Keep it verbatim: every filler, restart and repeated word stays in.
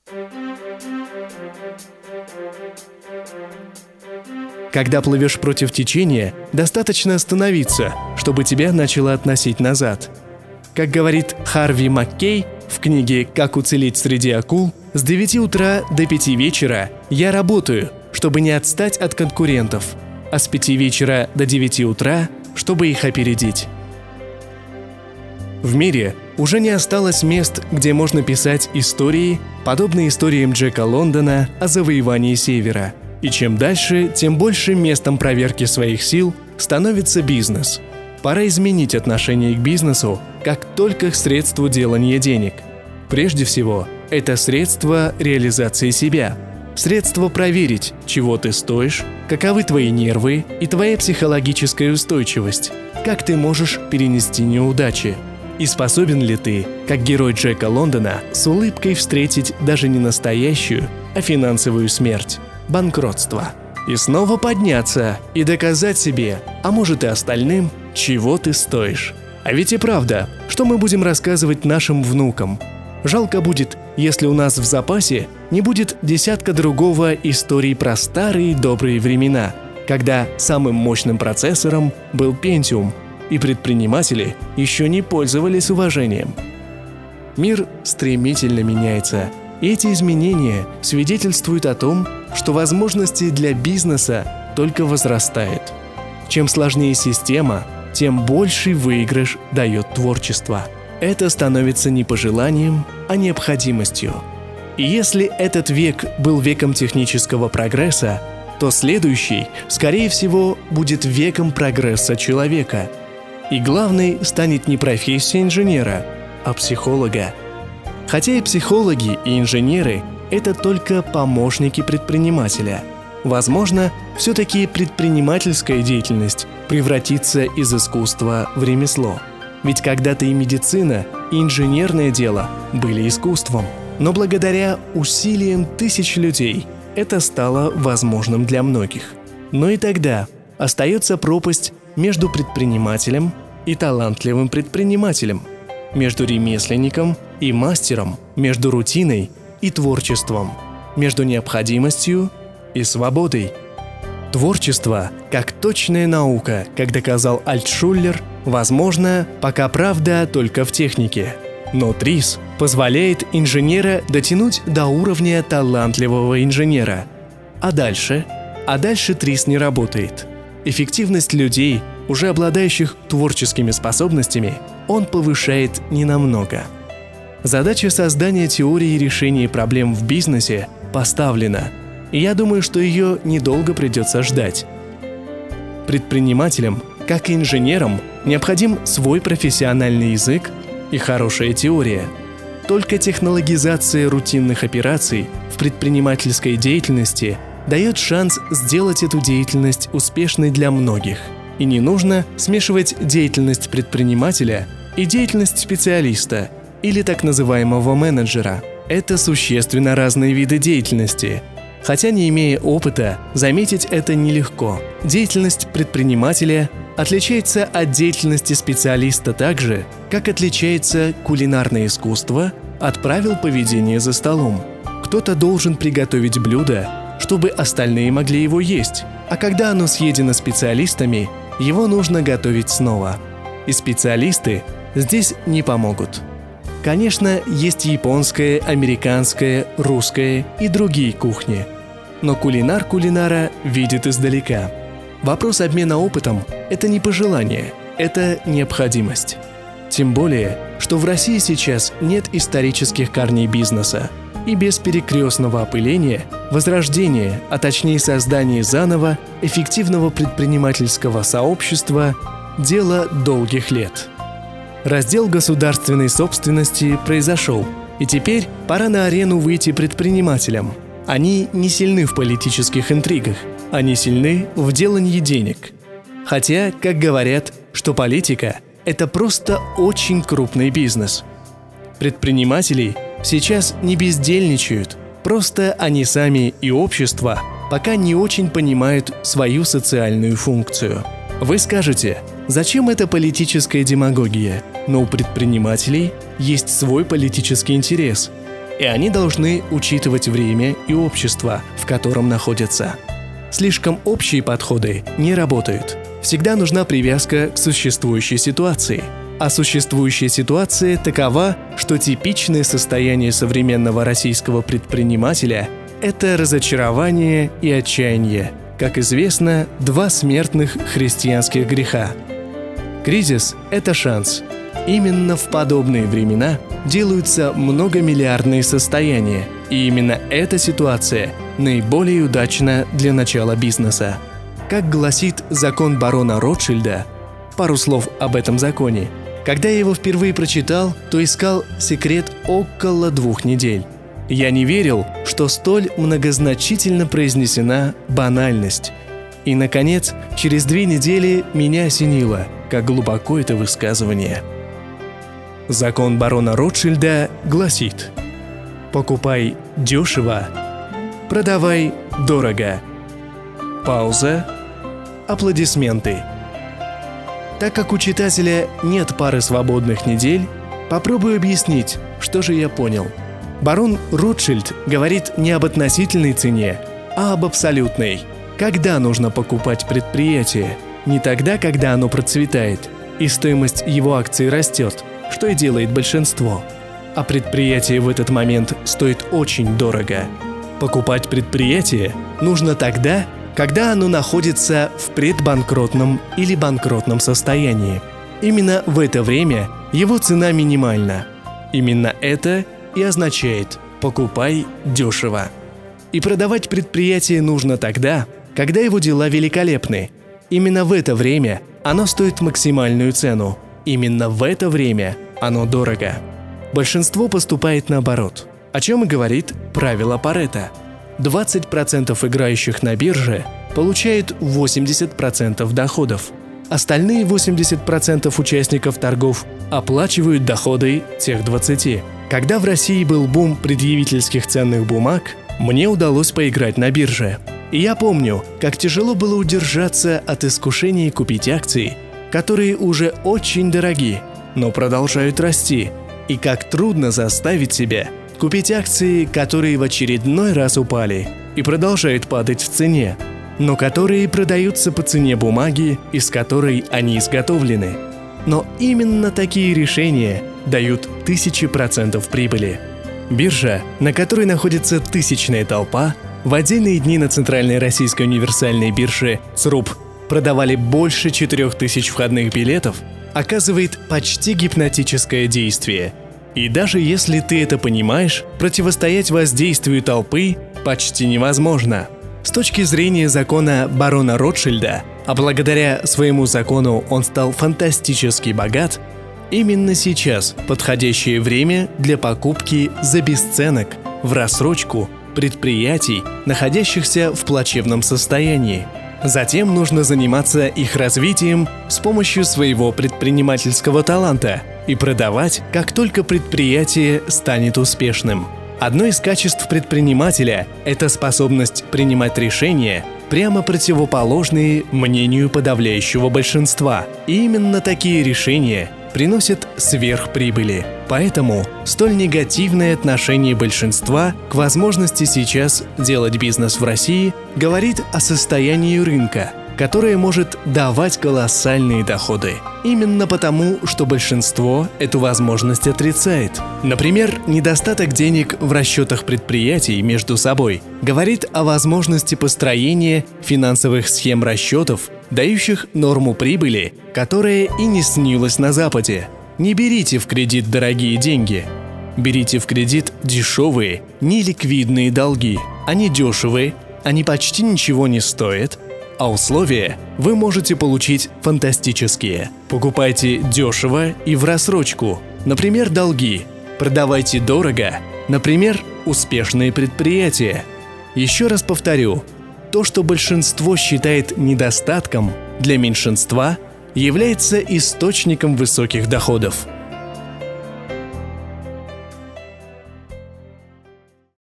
Когда плывешь против течения, достаточно остановиться, чтобы тебя начало относить назад. Как говорит Харви Маккей в книге «Как уцелеть среди акул», с девяти утра до пяти вечера я работаю, чтобы не отстать от конкурентов, а с пяти вечера до девяти утра, чтобы их опередить. В мире уже не осталось мест, где можно писать истории, подобные историям Джека Лондона о завоевании Севера. И чем дальше, тем больше местом проверки своих сил становится бизнес. Пора изменить отношение к бизнесу как только к средству делания денег. Прежде всего, это средство реализации себя. Средство проверить, чего ты стоишь, каковы твои нервы и твоя психологическая устойчивость, как ты можешь перенести неудачи. И способен ли ты, как герой Джека Лондона, с улыбкой встретить даже не настоящую, а финансовую смерть, банкротство, и снова подняться и доказать себе, а может и остальным, чего ты стоишь. А ведь и правда, что мы будем рассказывать нашим внукам? Жалко будет, если у нас в запасе не будет десятка другого историй про старые добрые времена, когда самым мощным процессором был Pentium, и предприниматели еще не пользовались уважением. Мир стремительно меняется, и эти изменения свидетельствуют о том, что возможности для бизнеса только возрастают. Чем сложнее система, тем больший выигрыш дает творчество. Это становится не пожеланием, а необходимостью. И если этот век был веком технического прогресса, то следующий, скорее всего, будет веком прогресса человека. И главной станет не профессия инженера, а психолога. Хотя и психологи, и инженеры – это только помощники предпринимателя. Возможно, все-таки предпринимательская деятельность превратится из искусства в ремесло. Ведь когда-то и медицина, и инженерное дело были искусством. Но благодаря усилиям тысяч людей это стало возможным для многих. Но и тогда остается пропасть между предпринимателем и талантливым предпринимателем, между ремесленником и мастером, между рутиной и творчеством, между необходимостью и свободой. Творчество, как точная наука, как доказал Альтшуллер, возможно, пока правда только в технике. Но ТРИС позволяет инженера дотянуть до уровня талантливого инженера. А дальше? А дальше ТРИС не работает. Эффективность людей, уже обладающих творческими способностями, он повышает ненамного. Задача создания теории решения проблем в бизнесе поставлена, и я думаю, что ее недолго придется ждать. Предпринимателям, как и инженерам, необходим свой профессиональный язык и хорошая теория. Только технологизация рутинных операций в предпринимательской деятельности дает шанс сделать эту деятельность успешной для многих. И не нужно смешивать деятельность предпринимателя и деятельность специалиста или так называемого менеджера. Это существенно разные виды деятельности. Хотя, не имея опыта, заметить это нелегко. Деятельность предпринимателя отличается от деятельности специалиста так же, как отличается кулинарное искусство от правил поведения за столом. Кто-то должен приготовить блюдо, чтобы остальные могли его есть, а когда оно съедено специалистами, его нужно готовить снова. И специалисты здесь не помогут. Конечно, есть японская, американская, русская и другие кухни. Но кулинар кулинара видит издалека. Вопрос обмена опытом – это не пожелание, это необходимость. Тем более, что в России сейчас нет исторических корней бизнеса. И без перекрестного опыления, возрождения, а точнее создания заново эффективного предпринимательского сообщества – дело долгих лет. Раздел государственной собственности произошел, и теперь пора на арену выйти предпринимателям. Они не сильны в политических интригах, они сильны в делании денег. Хотя, как говорят, что политика – это просто очень крупный бизнес. Предприниматели сейчас не бездельничают, просто они сами и общество пока не очень понимают свою социальную функцию. Вы скажете, зачем эта политическая демагогия? Но у предпринимателей есть свой политический интерес. и они должны учитывать время и общество, в котором находятся. Слишком общие подходы не работают. Всегда нужна привязка к существующей ситуации. А существующая ситуация такова, что типичное состояние современного российского предпринимателя – это разочарование и отчаяние. Как известно, два смертных христианских греха. Кризис – это шанс. Именно в подобные времена делаются многомиллиардные состояния, и именно эта ситуация наиболее удачна для начала бизнеса. Как гласит закон барона Ротшильда, пару слов об этом законе. Когда я его впервые прочитал, то искал секрет около двух недель. Я не верил, что столь многозначительно произнесена банальность. И, наконец, через две недели меня осенило, как глубоко это высказывание. Закон барона Ротшильда гласит: покупай дешево, продавай дорого. Пауза. Аплодисменты. Так как у читателя нет пары свободных недель, попробую объяснить, что же я понял. Барон Ротшильд говорит не об относительной цене, а об абсолютной. Когда нужно покупать предприятие? Не тогда, когда оно процветает, и стоимость его акций растет, что и делает большинство. А предприятие в этот момент стоит очень дорого. Покупать предприятие нужно тогда, когда оно находится в предбанкротном или банкротном состоянии. Именно в это время его цена минимальна. Именно это и означает «покупай дешево». И продавать предприятие нужно тогда, когда его дела великолепны. Именно в это время оно стоит максимальную цену. Именно в это время оно дорого. Большинство поступает наоборот, о чем и говорит правило Парето. двадцать процентов играющих на бирже получают восемьдесят процентов доходов. Остальные восемьдесят процентов участников торгов оплачивают доходы тех двадцати. Когда в России был бум предъявительских ценных бумаг, мне удалось поиграть на бирже. И я помню, как тяжело было удержаться от искушения купить акции, которые уже очень дороги, но продолжают расти, и как трудно заставить себя купить акции, которые в очередной раз упали и продолжают падать в цене, но которые продаются по цене бумаги, из которой они изготовлены. Но именно такие решения дают тысячи процентов прибыли. Биржа, на которой находится тысячная толпа, в отдельные дни на Центральной Российской универсальной бирже ЦРУП продавали больше четырех тысяч входных билетов, оказывает почти гипнотическое действие. И даже если ты это понимаешь, противостоять воздействию толпы почти невозможно. С точки зрения закона барона Ротшильда, а благодаря своему закону он стал фантастически богат, именно сейчас подходящее время для покупки за бесценок, в рассрочку, предприятий, находящихся в плачевном состоянии. Затем нужно заниматься их развитием с помощью своего предпринимательского таланта и продавать, как только предприятие станет успешным. Одно из качеств предпринимателя – это способность принимать решения, прямо противоположные мнению подавляющего большинства. И именно такие решения приносят сверхприбыли. Поэтому столь негативное отношение большинства к возможности сейчас делать бизнес в России говорит о состоянии рынка, которое может давать колоссальные доходы. Именно потому, что большинство эту возможность отрицает. Например, недостаток денег в расчетах предприятий между собой говорит о возможности построения финансовых схем расчетов, дающих норму прибыли, которая и не снилась на Западе. Не берите в кредит дорогие деньги. Берите в кредит дешевые, неликвидные долги. Они дешевые, они почти ничего не стоят, а условия вы можете получить фантастические. Покупайте дешево и в рассрочку, например, долги. Продавайте дорого, например, успешные предприятия. Еще раз повторю, то, что большинство считает недостатком, для меньшинства является источником высоких доходов.